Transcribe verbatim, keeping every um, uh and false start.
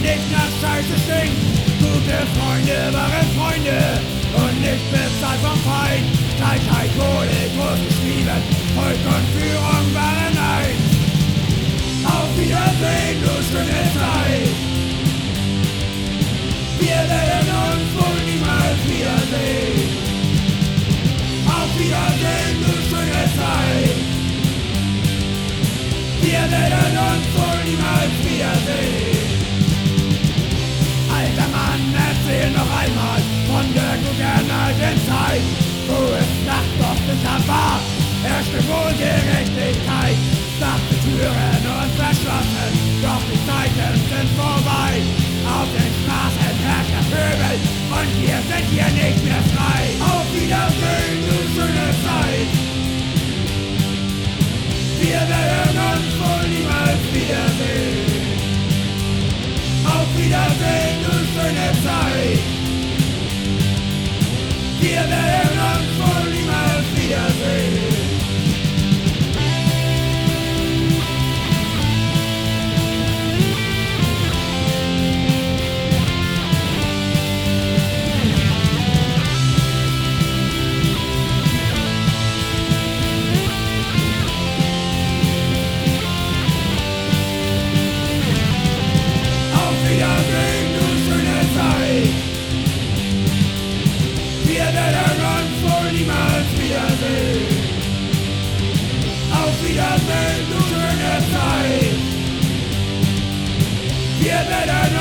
nicht nach Scheiße stinkt. Gute Freunde waren Freunde und nicht bezahlt vom Feind. Gleichheit wurde groß geschrieben, Volk und Führung waren eins. Auf Wiedersehen, du schöne Zeit. Wir werden uns wohl niemals wiedersehen. Auf Wiedersehen, du schöne Zeit. Wir werden uns wohl niemals wiedersehen. Alter Mann, erzähl noch einmal von der guten alten Zeit, wo es nachts doch sicher war, herrschte wohl Gerechtigkeit. Dachte Türen und verschlossen, doch die Zeiten sind vorbei. Auf den Straßen herrscht der Pöbel und wir sind hier nicht mehr frei. Auf Wiedersehen, du schöne Zeit. Wir werden uns wohl niemals wiedersehen. Auf Wiedersehen, du schöne Zeit. Wir werden uns wohl niemals wiedersehen. Auf Wiedersehen, du schöne Zeit. Wir werden